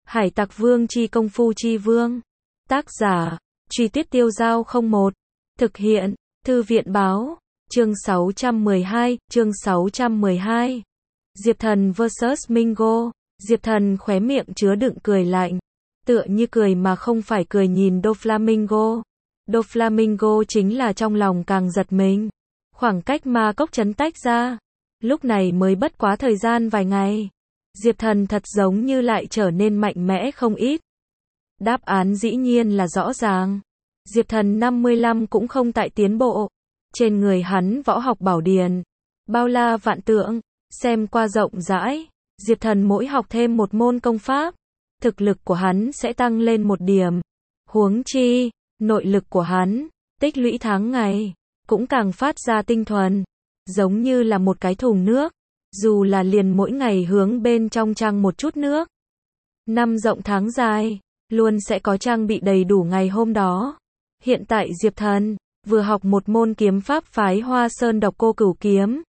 Hải Tặc Vương chi công phu chi vương. Tác giả, Truy Tuyết Tiêu Dao 01. Thực hiện, Thư viện Báo. Chương 612, chương 612. Diệp Thần vs Mingo. Diệp Thần khóe miệng chứa đựng cười lạnh. Tựa như cười mà không phải cười nhìn Doflamingo. Doflamingo chính là trong lòng càng giật mình. Khoảng cách ma cốc trấn tách ra. Lúc này mới bất quá thời gian vài ngày. Diệp Thần thật giống như lại trở nên mạnh mẽ không ít. Đáp án dĩ nhiên là rõ ràng. Diệp Thần 55 cũng không tại tiến bộ. Trên người hắn võ học bảo điển. Bao la vạn tượng. Xem qua rộng rãi. Diệp Thần mỗi học thêm một môn công pháp. Thực lực của hắn sẽ tăng lên một điểm. Huống chi, nội lực của hắn, tích lũy tháng ngày, cũng càng phát ra tinh thuần. Giống như là một cái thùng nước. Dù là liền mỗi ngày hướng bên trong trang một chút nước. Năm rộng tháng dài, luôn sẽ có trang bị đầy đủ ngày hôm đó. Hiện tại Diệp Thần vừa học một môn kiếm pháp phái Hoa Sơn Độc Cô Cửu Kiếm.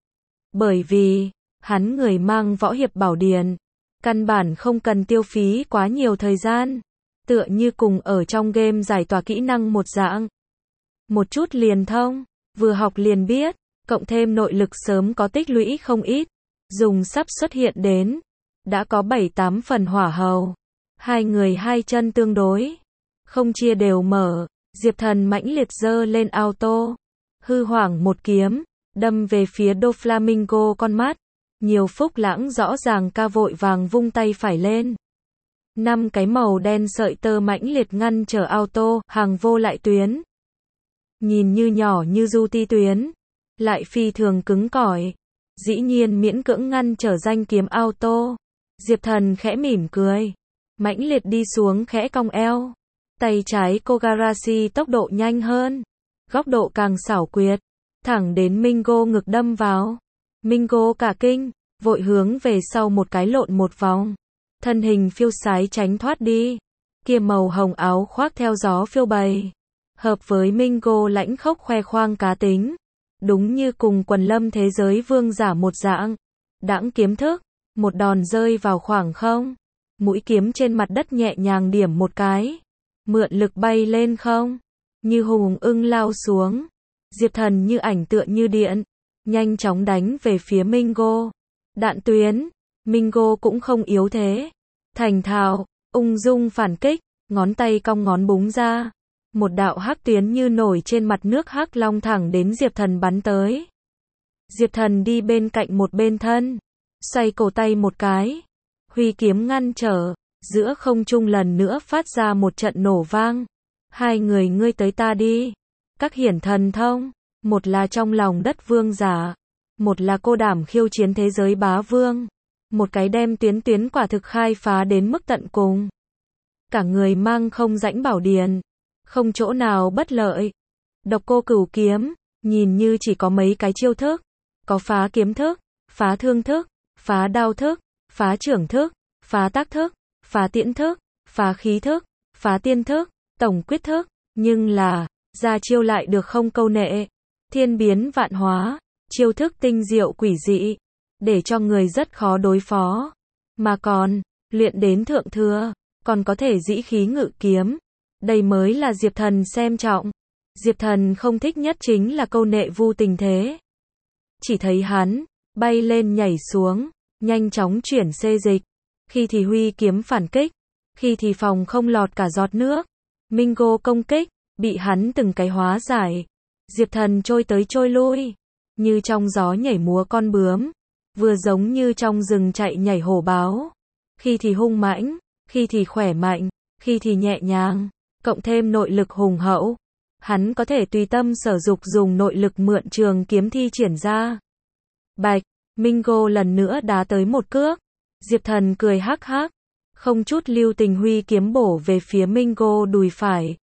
Bởi vì, hắn người mang võ hiệp bảo điển, căn bản không cần tiêu phí quá nhiều thời gian. Tựa như cùng ở trong game giải tỏa kỹ năng một dạng. Một chút liền thông, vừa học liền biết. Cộng thêm nội lực sớm có tích lũy không ít, dùng sắp xuất hiện đến, đã có 7-8 phần hỏa hầu. Hai người hai chân tương đối, không chia đều mở, Diệp Thần mãnh liệt giơ lên auto, hư hoảng một kiếm, đâm về phía Doflamingo con mắt. Nhiều Phúc Lãng rõ ràng ca vội vàng vung tay phải lên. 5 cái màu đen sợi tơ mãnh liệt ngăn trở auto, hàng vô lại tuyến. Nhìn như nhỏ như du ti tuyến, lại phi thường cứng cỏi. Dĩ nhiên miễn cưỡng ngăn trở danh kiếm auto. Diệp Thần khẽ mỉm cười, mãnh liệt đi xuống khẽ cong eo. Tay trái Kogarashi tốc độ nhanh hơn, góc độ càng xảo quyệt, thẳng đến Mingo ngực đâm vào. Mingo cả kinh, vội hướng về sau một cái lộn một vòng, thân hình phiêu sái tránh thoát đi. Kia màu hồng áo khoác theo gió phiêu bày, hợp với Mingo lãnh khốc khoe khoang cá tính. Đúng như cùng quần lâm thế giới vương giả một dạng. Đãng kiếm thức, một đòn rơi vào khoảng không. Mũi kiếm trên mặt đất nhẹ nhàng điểm một cái. Mượn lực bay lên không. Như hùng ưng lao xuống. Diệp Thần như ảnh tựa như điện. Nhanh chóng đánh về phía Mingo. Đạn tuyến. Mingo cũng không yếu thế. Thành thạo, ung dung phản kích. Ngón tay cong ngón búng ra. Một đạo hắc tuyến như nổi trên mặt nước hắc long thẳng đến Diệp Thần bắn tới. Diệp Thần đi bên cạnh một bên thân, xoay cổ tay một cái, huy kiếm ngăn trở, giữa không trung lần nữa phát ra một trận nổ vang. Hai người ngươi tới ta đi. Các hiển thần thông, một là trong lòng đất vương giả, một là cô đảm khiêu chiến thế giới bá vương, một cái đem tuyến quả thực khai phá đến mức tận cùng. Cả người mang không rãnh bảo điển, không chỗ nào bất lợi. Độc Cô Cửu Kiếm, nhìn như chỉ có mấy cái chiêu thức, có phá kiếm thức, phá thương thức, phá đao thức, phá trưởng thức, phá tác thức, phá tiễn thức, phá khí thức, phá tiên thức, tổng quyết thức, nhưng là, ra chiêu lại được không câu nệ, thiên biến vạn hóa, chiêu thức tinh diệu quỷ dị, để cho người rất khó đối phó. Mà còn, luyện đến thượng thừa, còn có thể dĩ khí ngự kiếm. Đây mới là Diệp Thần xem trọng. Diệp Thần không thích nhất chính là câu nệ vu tình thế. Chỉ thấy hắn, bay lên nhảy xuống, nhanh chóng chuyển xê dịch. Khi thì huy kiếm phản kích, khi thì phòng không lọt cả giọt nước. Mingo công kích, bị hắn từng cái hóa giải. Diệp Thần trôi tới trôi lui, như trong gió nhảy múa con bướm, vừa giống như trong rừng chạy nhảy hổ báo. Khi thì hung mãnh, khi thì khỏe mạnh, khi thì nhẹ nhàng. Cộng thêm nội lực hùng hậu, hắn có thể tùy tâm sở dục dùng nội lực mượn trường kiếm thi triển ra. Bạch, Mingo lần nữa đá tới một cước. Diệp Thần cười hắc hắc, không chút lưu tình huy kiếm bổ về phía Mingo đùi phải.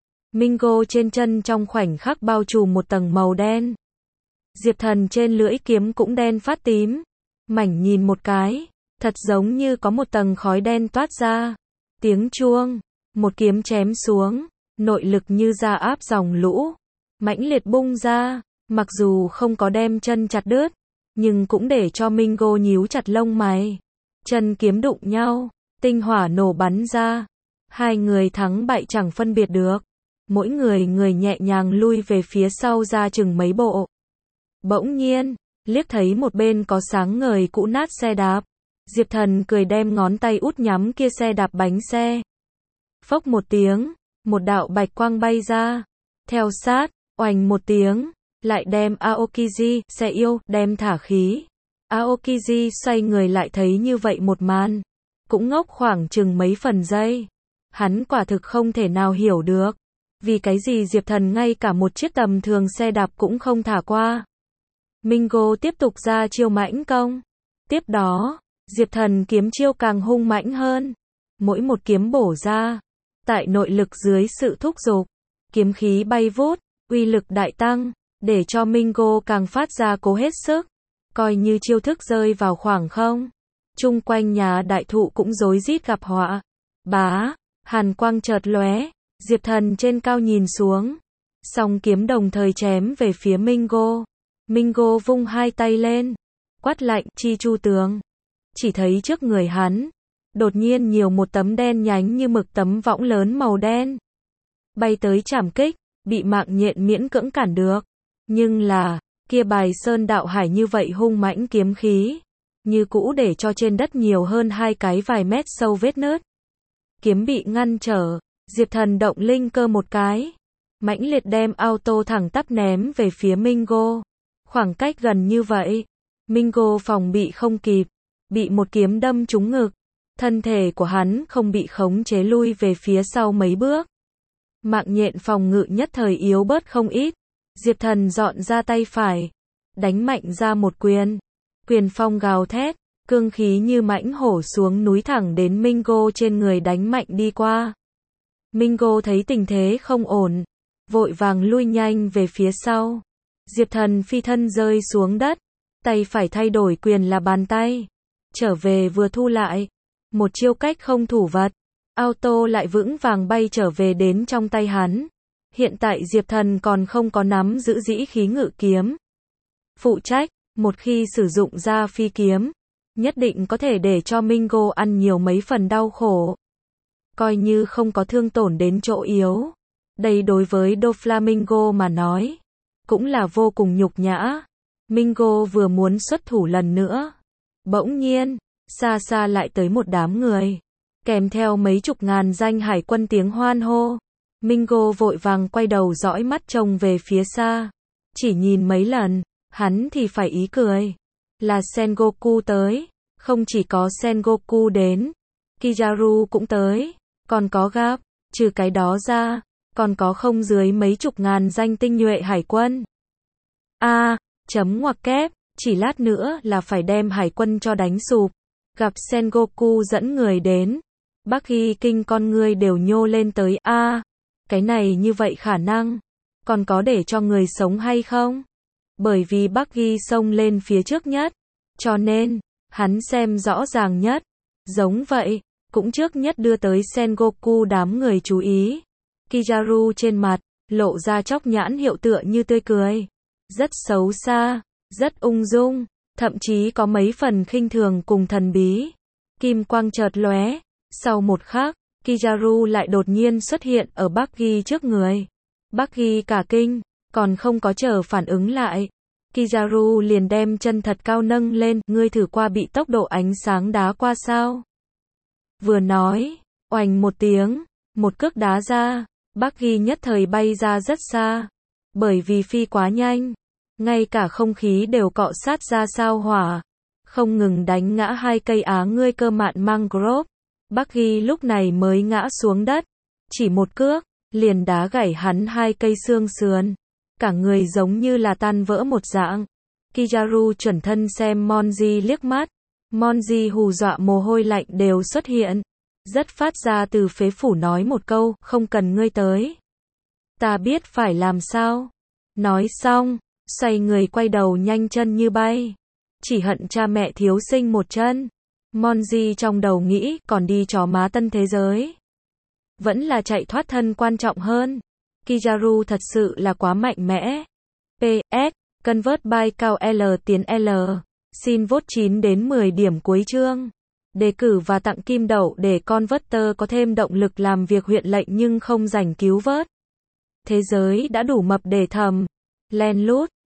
Mingo trên chân trong khoảnh khắc bao trùm một tầng màu đen. Diệp Thần trên lưỡi kiếm cũng đen phát tím. Mảnh nhìn một cái, thật giống như có một tầng khói đen toát ra. Tiếng chuông. Một kiếm chém xuống, nội lực như ra áp dòng lũ, mãnh liệt bung ra, mặc dù không có đem chân chặt đứt, nhưng cũng để cho Mingo nhíu chặt lông mày. Chân kiếm đụng nhau, Tinh hỏa nổ bắn ra. Hai người thắng bại chẳng phân biệt được. Mỗi người nhẹ nhàng lui về phía sau ra chừng mấy bộ. Bỗng nhiên, liếc thấy một bên có sáng ngời cũ nát xe đạp. Diệp Thần cười đem ngón tay út nhắm kia xe đạp bánh xe. Phốc một tiếng, một đạo bạch quang bay ra. Theo sát, oành một tiếng, lại đem Aokiji, xe yêu, đem thả khí. Aokiji xoay người lại thấy như vậy một màn. Cũng ngốc khoảng chừng mấy phần giây. Hắn quả thực không thể nào hiểu được. Vì cái gì Diệp Thần ngay cả một chiếc tầm thường xe đạp cũng không thả qua. Mingo tiếp tục ra chiêu mãnh công. Tiếp đó, Diệp Thần kiếm chiêu càng hung mãnh hơn. Mỗi một kiếm bổ ra. Tại nội lực dưới sự thúc giục. Kiếm khí bay vút, uy lực đại tăng. Để cho Mingo càng phát ra cố hết sức. Coi như chiêu thức rơi vào khoảng không. Chung quanh nhà đại thụ cũng rối rít gặp họa. Bá, hàn quang chợt lóe. Diệp Thần trên cao nhìn xuống. Song kiếm đồng thời chém về phía Mingo. Mingo vung hai tay lên. Quát lạnh, chi chu tướng. Chỉ thấy trước người hắn. Đột nhiên nhiều một tấm đen nhánh như mực tấm võng lớn màu đen. Bay tới chảm kích. Bị mạng nhện miễn cưỡng cản được. Nhưng là, kia bài sơn đạo hải như vậy hung mãnh kiếm khí. Như cũ để cho trên đất nhiều hơn hai cái vài mét sâu vết nứt. Kiếm bị ngăn trở. Diệp Thần động linh cơ một cái. Mãnh liệt đem auto thẳng tắp ném về phía Mingo. Khoảng cách gần như vậy. Mingo phòng bị không kịp. Bị một kiếm đâm trúng ngực. Thân thể của hắn không bị khống chế lui về phía sau mấy bước. Mạng nhện phòng ngự nhất thời yếu bớt không ít. Diệp Thần dọn ra tay phải. Đánh mạnh ra một quyền. Quyền phong gào thét. Cương khí như mãnh hổ xuống núi thẳng đến Mingo trên người đánh mạnh đi qua. Mingo thấy tình thế không ổn. Vội vàng lui nhanh về phía sau. Diệp Thần phi thân rơi xuống đất. Tay phải thay đổi quyền là bàn tay. Trở về vừa thu lại. Một chiêu cách không thủ vật. Auto lại vững vàng bay trở về đến trong tay hắn. Hiện tại Diệp Thần còn không có nắm giữ dĩ khí ngự kiếm. Phụ trách, một khi sử dụng ra phi kiếm, nhất định có thể để cho Mingo ăn nhiều mấy phần đau khổ. Coi như không có thương tổn đến chỗ yếu. Đây đối với Doflamingo mà nói, cũng là vô cùng nhục nhã. Mingo vừa muốn xuất thủ lần nữa. Bỗng nhiên, xa xa lại tới một đám người. Kèm theo mấy chục ngàn danh hải quân tiếng hoan hô. Mingo vội vàng quay đầu dõi mắt trông về phía xa. Chỉ nhìn mấy lần, hắn thì phải ý cười. Là Sengoku tới. Không chỉ có Sengoku đến, Kizaru cũng tới. Còn có Gap, trừ cái đó ra, còn có không dưới mấy chục ngàn danh tinh nhuệ hải quân. Chấm ngoặc kép, chỉ lát nữa là phải đem hải quân cho đánh sụp. Gặp Sengoku dẫn người đến. Buggy King con ngươi đều nhô lên tới. Cái này như vậy khả năng. Còn có để cho người sống hay không? Bởi vì Buggy xông lên phía trước nhất. Cho nên, hắn xem rõ ràng nhất. Giống vậy, cũng trước nhất đưa tới Sengoku đám người chú ý. Kizaru trên mặt, lộ ra chóc nhãn hiệu tựa như tươi cười. Rất xấu xa, rất ung dung, thậm chí có mấy phần khinh thường cùng thần bí. Kim quang chợt lóe, sau một khắc, Kizaru lại đột nhiên xuất hiện ở Buggy trước người. Buggy cả kinh, còn không có chờ phản ứng lại. Kizaru liền đem chân thật cao nâng lên, ngươi thử qua bị tốc độ ánh sáng đá qua sao? Vừa nói, oành một tiếng, một cước đá ra, Buggy nhất thời bay ra rất xa. Bởi vì phi quá nhanh, ngay cả không khí đều cọ sát ra sao hỏa, không ngừng đánh ngã hai cây á ngươi cơ mạn mangrove. Buggy lúc này mới ngã xuống đất, chỉ một cước, liền đá gãy hắn hai cây xương sườn. Cả người giống như là tan vỡ một dạng. Kizaru chuẩn thân xem Monji liếc mắt. Monji hù dọa mồ hôi lạnh đều xuất hiện. Rất phát ra từ phế phủ nói một câu, không cần ngươi tới. Ta biết phải làm sao. Nói xong, xoay người quay đầu nhanh chân như bay. Chỉ hận cha mẹ thiếu sinh một chân. Monji trong đầu nghĩ, còn đi chó má tân thế giới. Vẫn là chạy thoát thân quan trọng hơn. Kizaru thật sự là quá mạnh mẽ. PS, Convert by cao L tiến L. Xin vote 9 đến 10 điểm cuối chương. Đề cử và tặng kim đậu để con Converter có thêm động lực làm việc huyện lệnh nhưng không rảnh cứu vớt. Thế giới đã đủ mập để thầm. Len lút.